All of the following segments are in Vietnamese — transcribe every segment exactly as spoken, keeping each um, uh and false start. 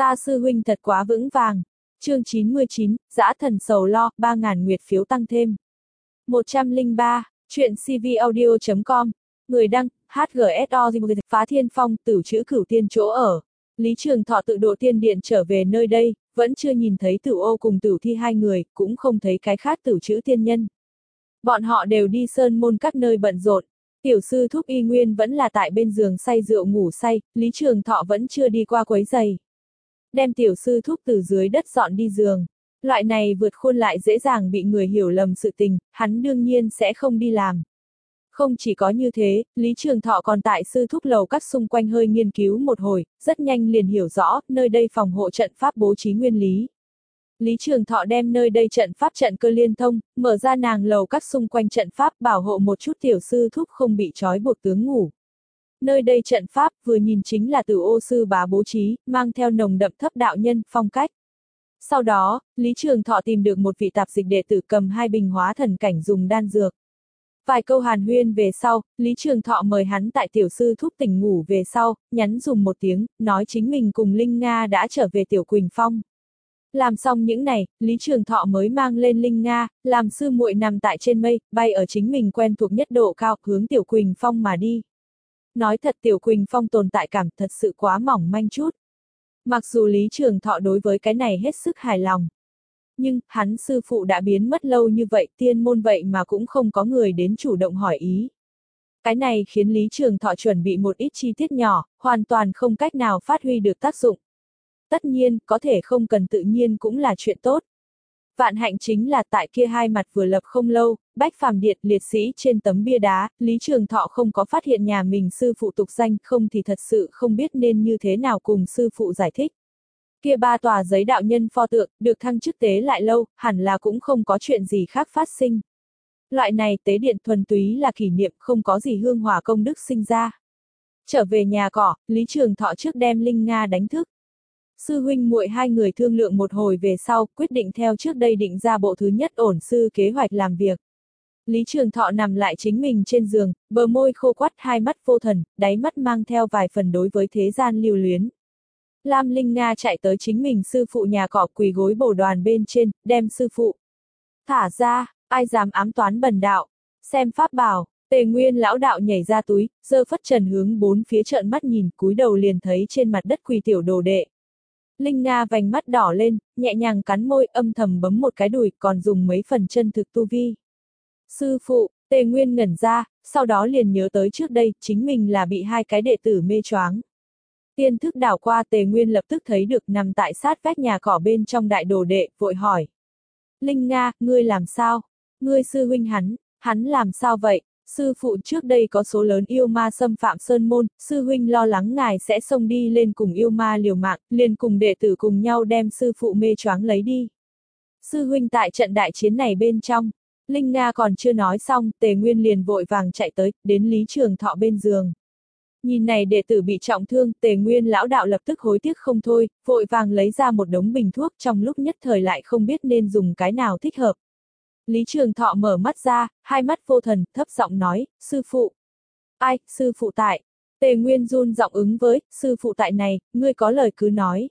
Ta sư huynh thật quá vững vàng. Chương chín mươi chín, dã thần sầu lo, ba ngàn nguyệt phiếu tăng thêm. một trăm lẻ ba, chuyện cvaudio chấm com, người đăng, hát giê ét o Phá Thiên Phong, Tửu Trữ Cửu Tiên chỗ ở. Lý Trường Thọ tự độ tiên điện trở về nơi đây, vẫn chưa nhìn thấy Tửu Ô cùng Tửu Thi hai người, cũng không thấy cái khác Tửu Trữ tiên nhân. Bọn họ đều đi sơn môn các nơi bận rộn. Tiểu sư thúc Y Nguyên vẫn là tại bên giường say rượu ngủ say, Lý Trường Thọ vẫn chưa đi qua quấy giày. Đem tiểu sư thúc từ dưới đất dọn đi giường. Loại này vượt khuôn lại dễ dàng bị người hiểu lầm sự tình, hắn đương nhiên sẽ không đi làm. Không chỉ có như thế, Lý Trường Thọ còn tại sư thúc lầu các xung quanh hơi nghiên cứu một hồi, rất nhanh liền hiểu rõ, nơi đây phòng hộ trận pháp bố trí nguyên lý. Lý Trường Thọ đem nơi đây trận pháp trận cơ liên thông, mở ra nàng lầu các xung quanh trận pháp bảo hộ một chút tiểu sư thúc không bị trói buộc tướng ngủ. Nơi đây trận pháp vừa nhìn chính là Tửu Ô sư bá bố trí, mang theo nồng đậm thấp đạo nhân phong cách. Sau đó, Lý Trường Thọ tìm được một vị tạp dịch đệ tử cầm hai bình hóa thần cảnh dùng đan dược. Vài câu hàn huyên về sau, Lý Trường Thọ mời hắn tại tiểu sư thúc tỉnh ngủ về sau, nhắn dùm một tiếng, nói chính mình cùng Linh Nga đã trở về Tiểu Quỳnh Phong. Làm xong những này, Lý Trường Thọ mới mang lên Linh Nga, làm sư muội nằm tại trên mây, bay ở chính mình quen thuộc nhất độ cao, hướng Tiểu Quỳnh Phong mà đi. Nói thật Tiểu Quỳnh Phong tồn tại cảm thật sự quá mỏng manh chút. Mặc dù Lý Trường Thọ đối với cái này hết sức hài lòng. Nhưng, hắn sư phụ đã biến mất lâu như vậy, tiên môn vậy mà cũng không có người đến chủ động hỏi ý. Cái này khiến Lý Trường Thọ chuẩn bị một ít chi tiết nhỏ, hoàn toàn không cách nào phát huy được tác dụng. Tất nhiên, có thể không cần tự nhiên cũng là chuyện tốt. Vạn hạnh chính là tại kia hai mặt vừa lập không lâu, Bách Phàm Điện liệt sĩ trên tấm bia đá, Lý Trường Thọ không có phát hiện nhà mình sư phụ tục danh, không thì thật sự không biết nên như thế nào cùng sư phụ giải thích. Kia ba tòa giấy đạo nhân pho tượng, được thăng chức tế lại lâu, hẳn là cũng không có chuyện gì khác phát sinh. Loại này tế điện thuần túy là kỷ niệm, không có gì hương hỏa công đức sinh ra. Trở về nhà cỏ, Lý Trường Thọ trước đem Linh Nga đánh thức. Sư huynh muội hai người thương lượng một hồi về sau, quyết định theo trước đây định ra bộ thứ nhất ổn sư kế hoạch làm việc. Lý Trường Thọ nằm lại chính mình trên giường, bờ môi khô quắt, hai mắt vô thần, đáy mắt mang theo vài phần đối với thế gian lưu luyến. Lam Linh Nga chạy tới chính mình sư phụ nhà cỏ, quỳ gối bồ đoàn bên trên, đem sư phụ thả ra, ai dám ám toán bần đạo, xem pháp bảo. Tề Nguyên lão đạo nhảy ra túi, giơ phất trần hướng bốn phía trợn mắt nhìn, cúi đầu liền thấy trên mặt đất quỳ tiểu đồ đệ. Linh Nga vành mắt đỏ lên, nhẹ nhàng cắn môi, âm thầm bấm một cái đùi, còn dùng mấy phần chân thực tu vi. Sư phụ, Tề Nguyên ngẩn ra, sau đó liền nhớ tới trước đây, chính mình là bị hai cái đệ tử mê choáng. Tiên thức đảo qua, Tề Nguyên lập tức thấy được nằm tại sát vách nhà cỏ bên trong đại đồ đệ, vội hỏi. Linh Nga, ngươi làm sao? Ngươi sư huynh hắn, hắn làm sao vậy? Sư phụ trước đây có số lớn yêu ma xâm phạm sơn môn, sư huynh lo lắng ngài sẽ xông đi lên cùng yêu ma liều mạng, liền cùng đệ tử cùng nhau đem sư phụ mê choáng lấy đi. Sư huynh tại trận đại chiến này bên trong, Linh Nga còn chưa nói xong, Tề Nguyên liền vội vàng chạy tới, đến Lý Trường Thọ bên giường. Nhìn này đệ tử bị trọng thương, Tề Nguyên lão đạo lập tức hối tiếc không thôi, vội vàng lấy ra một đống bình thuốc, trong lúc nhất thời lại không biết nên dùng cái nào thích hợp. Lý Trường Thọ mở mắt ra, hai mắt vô thần, thấp giọng nói, sư phụ. Ai, sư phụ tại. Tề Nguyên run giọng ứng với, sư phụ tại này, ngươi có lời cứ nói.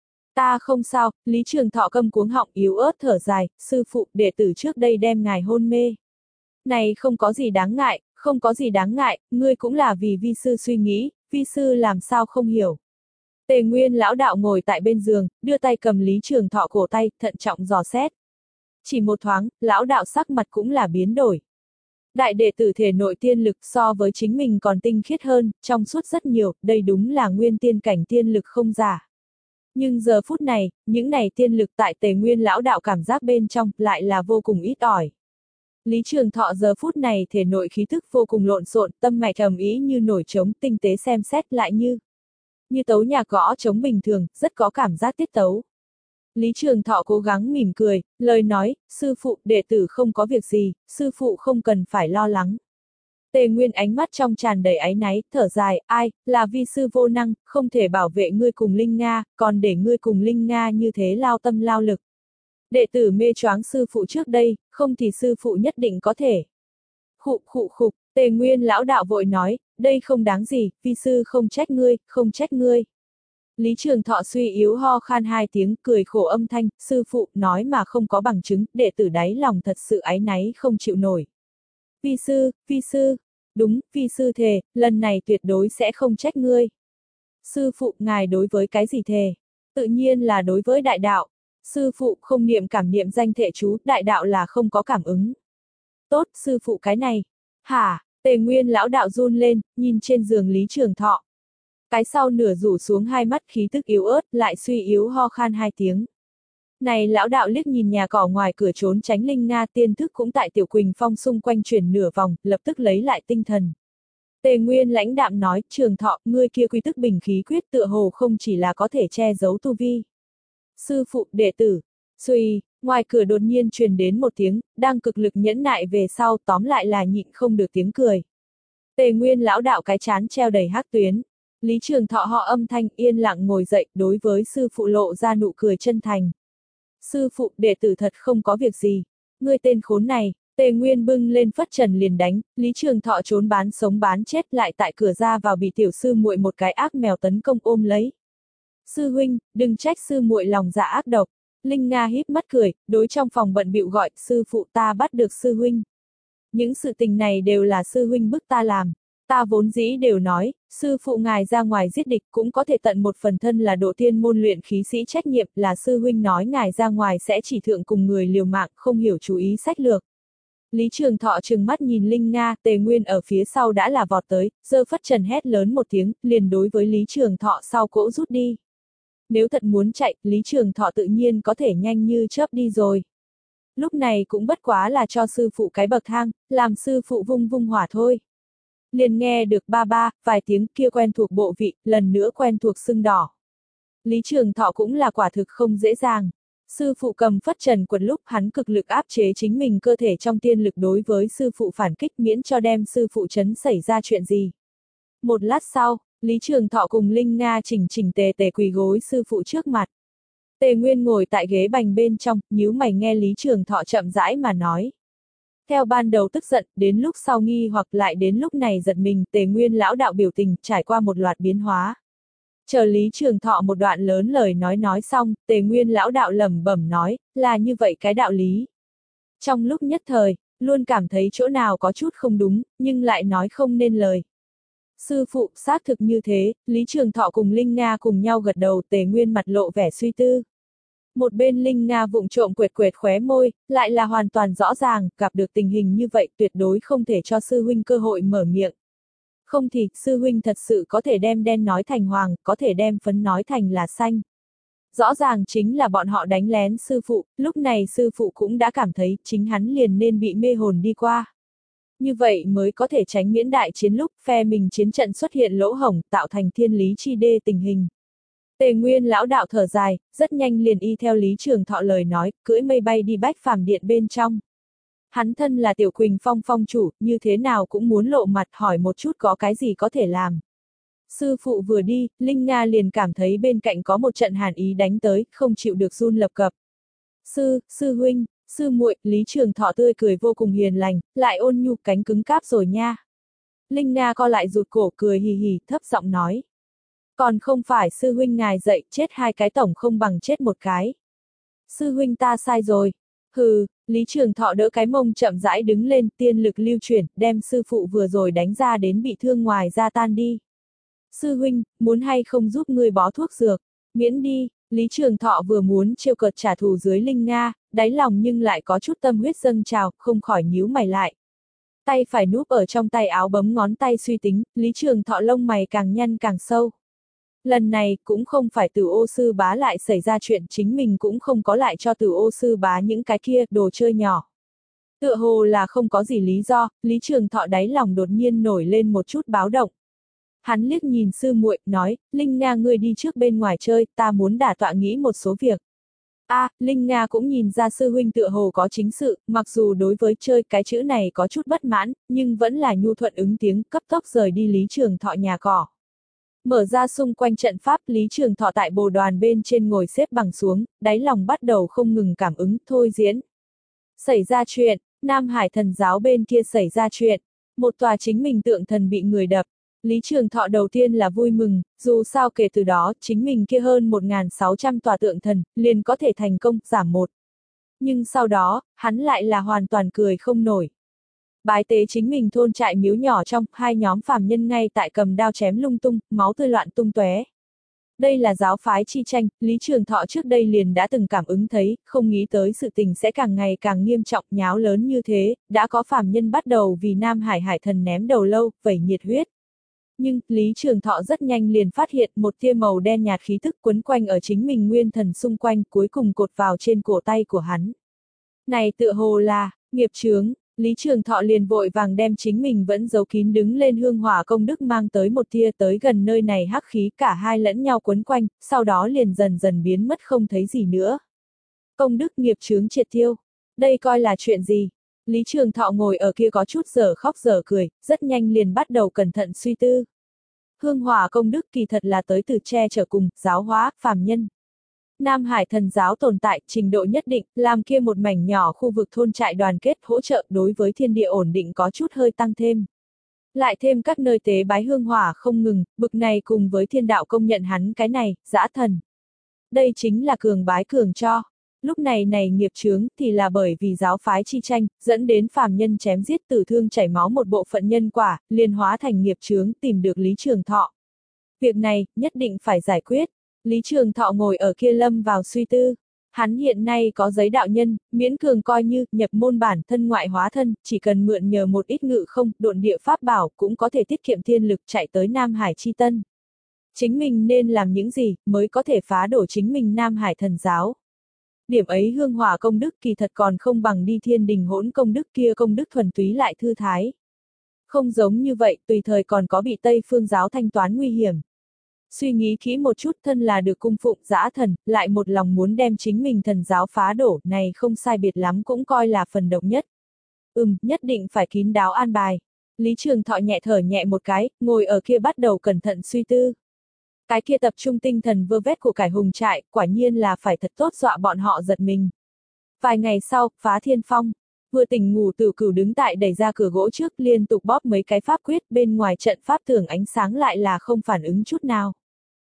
Ta không sao, Lý Trường Thọ câm cuống họng yếu ớt thở dài, sư phụ, đệ tử trước đây đem ngài hôn mê. Này không có gì đáng ngại, không có gì đáng ngại, ngươi cũng là vì vi sư suy nghĩ, vi sư làm sao không hiểu. Tề Nguyên lão đạo ngồi tại bên giường, đưa tay cầm Lý Trường Thọ cổ tay, thận trọng dò xét. Chỉ một thoáng, lão đạo sắc mặt cũng là biến đổi. Đại đệ tử thể nội tiên lực so với chính mình còn tinh khiết hơn, trong suốt rất nhiều, đây đúng là nguyên tiên cảnh tiên lực không giả. Nhưng giờ phút này, những này tiên lực tại Tề Nguyên lão đạo cảm giác bên trong, lại là vô cùng ít ỏi. Lý Trường Thọ giờ phút này thể nội khí thức vô cùng lộn xộn, tâm mạch ầm ĩ như nổi trống, tinh tế xem xét lại như như tấu nhạc gõ trống bình thường, rất có cảm giác tiết tấu. Lý Trường Thọ cố gắng mỉm cười, lời nói, sư phụ, đệ tử không có việc gì, sư phụ không cần phải lo lắng. Tề Nguyên ánh mắt trong tràn đầy áy náy, thở dài, ai, là vi sư vô năng, không thể bảo vệ ngươi cùng Linh Nga, còn để ngươi cùng Linh Nga như thế lao tâm lao lực. Đệ tử mê choáng sư phụ trước đây, không thì sư phụ nhất định có thể. Khụ khụ khục, Tề Nguyên lão đạo vội nói, đây không đáng gì, vi sư không trách ngươi, không trách ngươi. Lý Trường Thọ suy yếu ho khan hai tiếng, cười khổ âm thanh, sư phụ, nói mà không có bằng chứng, đệ tử đáy lòng thật sự áy náy không chịu nổi. Vi sư, vi sư, đúng, vi sư thề, lần này tuyệt đối sẽ không trách ngươi. Sư phụ, ngài đối với cái gì thề? Tự nhiên là đối với đại đạo. Sư phụ không niệm cảm niệm danh thệ chú, đại đạo là không có cảm ứng. Tốt, sư phụ cái này. Hả, Tề Nguyên lão đạo run lên, nhìn trên giường Lý Trường Thọ. Cái sau nửa rủ xuống hai mắt khí tức yếu ớt, lại suy yếu ho khan hai tiếng. Này lão đạo liếc nhìn nhà cỏ ngoài cửa trốn tránh Linh Nga tiên thức cũng tại Tiểu Quỳnh Phong xung quanh chuyển nửa vòng, lập tức lấy lại tinh thần. Tề Nguyên lãnh đạm nói, Trường Thọ, ngươi kia quy tức bình khí quyết tựa hồ không chỉ là có thể che giấu tu vi. Sư phụ, đệ tử, suy, ngoài cửa đột nhiên truyền đến một tiếng, đang cực lực nhẫn nại về sau, tóm lại là nhịn không được tiếng cười. Tề Nguyên lão đạo cái chán treo đầy hắc tuyến. Lý Trường Thọ họ âm thanh yên lặng ngồi dậy, đối với sư phụ lộ ra nụ cười chân thành. Sư phụ, đệ tử thật không có việc gì. Ngươi tên khốn này. Tề Nguyên bưng lên phất trần liền đánh, Lý Trường Thọ trốn bán sống bán chết lại tại cửa ra vào bị tiểu sư muội một cái ác mèo tấn công ôm lấy. Sư huynh, đừng trách sư muội lòng dạ ác độc. Linh Nga híp mắt cười, đối trong phòng bận bịu gọi, sư phụ ta bắt được sư huynh. Những sự tình này đều là sư huynh bức ta làm. Ta vốn dĩ đều nói, sư phụ ngài ra ngoài giết địch cũng có thể tận một phần thân là độ tiên môn luyện khí sĩ trách nhiệm, là sư huynh nói ngài ra ngoài sẽ chỉ thượng cùng người liều mạng, không hiểu chú ý sách lược. Lý Trường Thọ trừng mắt nhìn Linh Nga, Tề Nguyên ở phía sau đã là vọt tới, giơ phất trần hét lớn một tiếng, liền đối với Lý Trường Thọ sau cỗ rút đi. Nếu thật muốn chạy, Lý Trường Thọ tự nhiên có thể nhanh như chớp đi rồi. Lúc này cũng bất quá là cho sư phụ cái bậc thang, làm sư phụ vung vung hỏa thôi. Liền nghe được ba ba, vài tiếng kia quen thuộc bộ vị, lần nữa quen thuộc sưng đỏ. Lý Trường Thọ cũng là quả thực không dễ dàng. Sư phụ cầm phất trần quật lúc hắn cực lực áp chế chính mình cơ thể trong tiên lực đối với sư phụ phản kích miễn cho đem sư phụ chấn xảy ra chuyện gì. Một lát sau, Lý Trường Thọ cùng Linh Nga chỉnh chỉnh tề tề quỳ gối sư phụ trước mặt. Tề Nguyên ngồi tại ghế bành bên trong, nhíu mày nghe Lý Trường Thọ chậm rãi mà nói. Theo ban đầu tức giận, đến lúc sau nghi hoặc lại đến lúc này giật mình, Tề Nguyên lão đạo biểu tình trải qua một loạt biến hóa. Chờ Lý Trường Thọ một đoạn lớn lời nói nói xong, Tề Nguyên lão đạo lẩm bẩm nói, là như vậy cái đạo lý. Trong lúc nhất thời, luôn cảm thấy chỗ nào có chút không đúng, nhưng lại nói không nên lời. Sư phụ, xác thực như thế, Lý Trường Thọ cùng Linh Nga cùng nhau gật đầu, Tề Nguyên mặt lộ vẻ suy tư. Một bên Linh Nga vụng trộm quệt quệt khóe môi, lại là hoàn toàn rõ ràng, gặp được tình hình như vậy tuyệt đối không thể cho sư huynh cơ hội mở miệng. Không thì, sư huynh thật sự có thể đem đen nói thành hoàng, có thể đem phấn nói thành là xanh. Rõ ràng chính là bọn họ đánh lén sư phụ, lúc này sư phụ cũng đã cảm thấy chính hắn liền nên bị mê hồn đi qua. Như vậy mới có thể tránh miễn đại chiến lúc phe mình chiến trận xuất hiện lỗ hổng tạo thành thiên lý chi đê tình hình. Tề Nguyên lão đạo thở dài, rất nhanh liền y theo Lý Trường Thọ lời nói, cưỡi mây bay đi Bách Phàm Điện bên trong. Hắn thân là Tiểu Quỳnh Phong phong chủ, như thế nào cũng muốn lộ mặt hỏi một chút có cái gì có thể làm. Sư phụ vừa đi, Linh Nga liền cảm thấy bên cạnh có một trận hàn ý đánh tới, không chịu được run lập cập. Sư, sư huynh, sư muội, Lý Trường Thọ tươi cười vô cùng hiền lành, lại ôn nhu cánh cứng cáp rồi nha. Linh Nga co lại rụt cổ cười hì hì, thấp giọng nói. Còn không phải sư huynh ngài dạy, chết hai cái tổng không bằng chết một cái. Sư huynh ta sai rồi. Hừ, Lý Trường Thọ đỡ cái mông chậm rãi đứng lên, tiên lực lưu chuyển, đem sư phụ vừa rồi đánh ra đến bị thương ngoài ra tan đi. Sư huynh, muốn hay không giúp ngươi bó thuốc dược? Miễn đi, Lý Trường Thọ vừa muốn trêu cợt trả thù dưới Linh Nga, đáy lòng nhưng lại có chút tâm huyết dâng trào, không khỏi nhíu mày lại. Tay phải núp ở trong tay áo bấm ngón tay suy tính, Lý Trường Thọ lông mày càng nhăn càng sâu. Lần này, cũng không phải Tử Ô sư bá lại xảy ra chuyện, chính mình cũng không có lại cho Tử Ô sư bá những cái kia đồ chơi nhỏ. Tựa hồ là không có gì lý do, Lý Trường Thọ đáy lòng đột nhiên nổi lên một chút báo động. Hắn liếc nhìn sư muội, nói, Linh Nga ngươi đi trước bên ngoài chơi, ta muốn đả tọa nghĩ một số việc. A, à, Linh Nga cũng nhìn ra sư huynh tựa hồ có chính sự, mặc dù đối với chơi cái chữ này có chút bất mãn, nhưng vẫn là nhu thuận ứng tiếng, cấp tốc rời đi Lý Trường Thọ nhà cỏ. Mở ra xung quanh trận pháp, Lý Trường Thọ tại bồ đoàn bên trên ngồi xếp bằng xuống, đáy lòng bắt đầu không ngừng cảm ứng, thôi diễn. Xảy ra chuyện, Nam Hải thần giáo bên kia xảy ra chuyện, một tòa chính mình tượng thần bị người đập, Lý Trường Thọ đầu tiên là vui mừng, dù sao kể từ đó, chính mình kia hơn một nghìn sáu trăm tòa tượng thần, liền có thể thành công, giảm một. Nhưng sau đó, hắn lại là hoàn toàn cười không nổi. Bái tế chính mình thôn trại miếu nhỏ trong, hai nhóm phàm nhân ngay tại cầm đao chém lung tung, máu tươi loạn tung tóe. Đây là giáo phái chi tranh, Lý Trường Thọ trước đây liền đã từng cảm ứng thấy, không nghĩ tới sự tình sẽ càng ngày càng nghiêm trọng, nháo lớn như thế, đã có phàm nhân bắt đầu vì Nam Hải hải thần ném đầu lâu, vẩy nhiệt huyết. Nhưng, Lý Trường Thọ rất nhanh liền phát hiện một tia màu đen nhạt khí thức quấn quanh ở chính mình nguyên thần xung quanh, cuối cùng cột vào trên cổ tay của hắn. Này tựa hồ là, nghiệp chướng. Lý Trường Thọ liền vội vàng đem chính mình vẫn giấu kín đứng lên hương hỏa công đức mang tới một tia tới gần nơi này hắc khí, cả hai lẫn nhau quấn quanh, sau đó liền dần dần biến mất không thấy gì nữa. Công đức nghiệp chướng triệt tiêu. Đây coi là chuyện gì? Lý Trường Thọ ngồi ở kia có chút dở khóc dở cười, rất nhanh liền bắt đầu cẩn thận suy tư. Hương hỏa công đức kỳ thật là tới từ che chở cùng, giáo hóa, phàm nhân. Nam Hải thần giáo tồn tại trình độ nhất định, làm kia một mảnh nhỏ khu vực thôn trại đoàn kết hỗ trợ đối với thiên địa ổn định có chút hơi tăng thêm. Lại thêm các nơi tế bái hương hỏa không ngừng, bực này cùng với thiên đạo công nhận hắn cái này, dã thần. Đây chính là cường bái cường cho. Lúc này này nghiệp chướng thì là bởi vì giáo phái chi tranh, dẫn đến phàm nhân chém giết tử thương chảy máu một bộ phận nhân quả, liền hóa thành nghiệp chướng tìm được Lý Trường Thọ. Việc này, nhất định phải giải quyết. Lý Trường Thọ ngồi ở kia lâm vào suy tư. Hắn hiện nay có giấy đạo nhân, miễn cường coi như nhập môn bản thân ngoại hóa thân, chỉ cần mượn nhờ một ít ngự không, độn địa pháp bảo cũng có thể tiết kiệm thiên lực chạy tới Nam Hải chi tân. Chính mình nên làm những gì mới có thể phá đổ chính mình Nam Hải thần giáo. Điểm ấy hương hỏa công đức kỳ thật còn không bằng đi thiên đình hỗn công đức, kia công đức thuần túy lại thư thái. Không giống như vậy, tùy thời còn có bị Tây Phương giáo thanh toán nguy hiểm. Suy nghĩ kỹ một chút, thân là được cung phụng dã thần, lại một lòng muốn đem chính mình thần giáo phá đổ, này không sai biệt lắm cũng coi là phần độc nhất. Ừm, nhất định phải kín đáo an bài. Lý Trường Thọ nhẹ thở nhẹ một cái, ngồi ở kia bắt đầu cẩn thận suy tư. Cái kia tập trung tinh thần vơ vét của cải hùng trại, quả nhiên là phải thật tốt dọa bọn họ giật mình. Vài ngày sau, phá thiên phong. Vừa tỉnh ngủ Tử Cửu đứng tại đẩy ra cửa gỗ trước, liên tục bóp mấy cái pháp quyết, bên ngoài trận pháp tường ánh sáng lại là không phản ứng chút nào.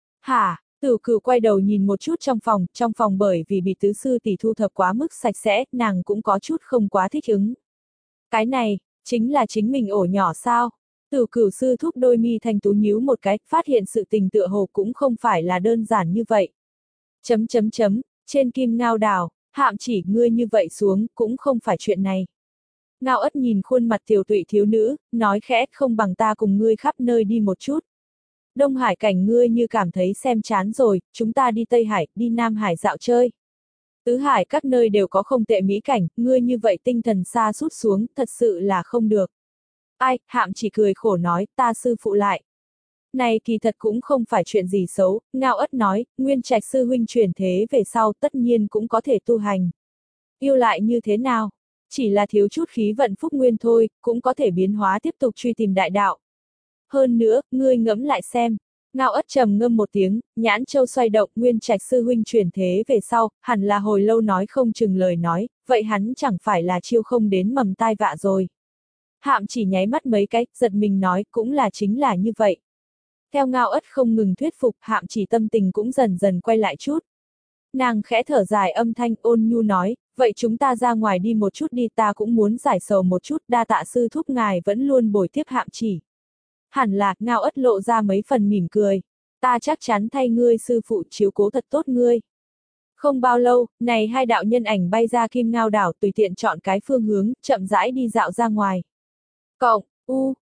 Hả? Tử Cửu quay đầu nhìn một chút trong phòng, trong phòng bởi vì bị tứ sư tỷ thu thập quá mức sạch sẽ, nàng cũng có chút không quá thích ứng. Cái này, chính là chính mình ổ nhỏ sao? Tử Cửu sư thúc đôi mi thanh tú nhíu một cái, phát hiện sự tình tựa hồ cũng không phải là đơn giản như vậy. Chấm chấm chấm, trên kim ngao đào, hạm chỉ ngươi như vậy xuống, cũng không phải chuyện này. Ngao Ất nhìn khuôn mặt tiều tụy thiếu nữ, nói khẽ, không bằng ta cùng ngươi khắp nơi đi một chút. Đông Hải cảnh ngươi như cảm thấy xem chán rồi, chúng ta đi Tây Hải, đi Nam Hải dạo chơi. Tứ Hải các nơi đều có không tệ mỹ cảnh, ngươi như vậy tinh thần xa sút xuống, thật sự là không được. Ai, hạm chỉ cười khổ nói, ta sư phụ lại. Này kỳ thật cũng không phải chuyện gì xấu, Ngao Ất nói, Nguyên Trạch sư huynh chuyển thế về sau tất nhiên cũng có thể tu hành. Yêu lại như thế nào? Chỉ là thiếu chút khí vận phúc nguyên thôi, cũng có thể biến hóa tiếp tục truy tìm đại đạo. Hơn nữa, ngươi ngẫm lại xem. Ngao Ất trầm ngâm một tiếng, nhãn châu xoay động, Nguyên Trạch sư huynh chuyển thế về sau, hẳn là hồi lâu nói không chừng lời nói, vậy hắn chẳng phải là chiêu không đến mầm tai vạ rồi. Hạm chỉ nháy mắt mấy cái, giật mình nói, cũng là chính là như vậy. Theo Ngao Ất không ngừng thuyết phục, hạm chỉ tâm tình cũng dần dần quay lại chút. Nàng khẽ thở dài âm thanh ôn nhu nói, vậy chúng ta ra ngoài đi một chút đi, ta cũng muốn giải sầu một chút, đa tạ sư thúc ngài vẫn luôn bồi tiếp hạm chỉ. Hẳn là, Ngao Ất lộ ra mấy phần mỉm cười. Ta chắc chắn thay ngươi sư phụ chiếu cố thật tốt ngươi. Không bao lâu, này hai đạo nhân ảnh bay ra kim ngao đảo, tùy tiện chọn cái phương hướng, chậm rãi đi dạo ra ngoài. Cộng, u,